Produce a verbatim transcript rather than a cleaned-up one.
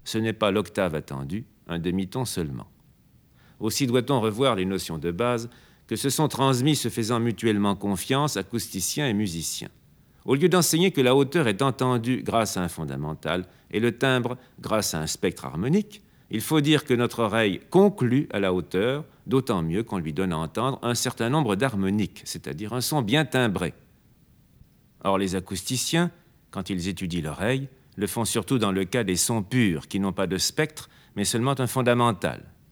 ce n'est pas l'octave attendue, un demi-ton seulement. Aussi doit-on revoir les notions de base que se sont transmises se faisant mutuellement confiance acousticiens et musiciens. Au lieu d'enseigner que la hauteur est entendue grâce à un fondamental et le timbre grâce à un spectre harmonique, il faut dire que notre oreille conclut à la hauteur, d'autant mieux qu'on lui donne à entendre un certain nombre d'harmoniques, c'est-à-dire un son bien timbré. Or, les acousticiens, quand ils étudient l'oreille, le font surtout dans le cas des sons purs qui n'ont pas de spectre, mais seulement un fondamental.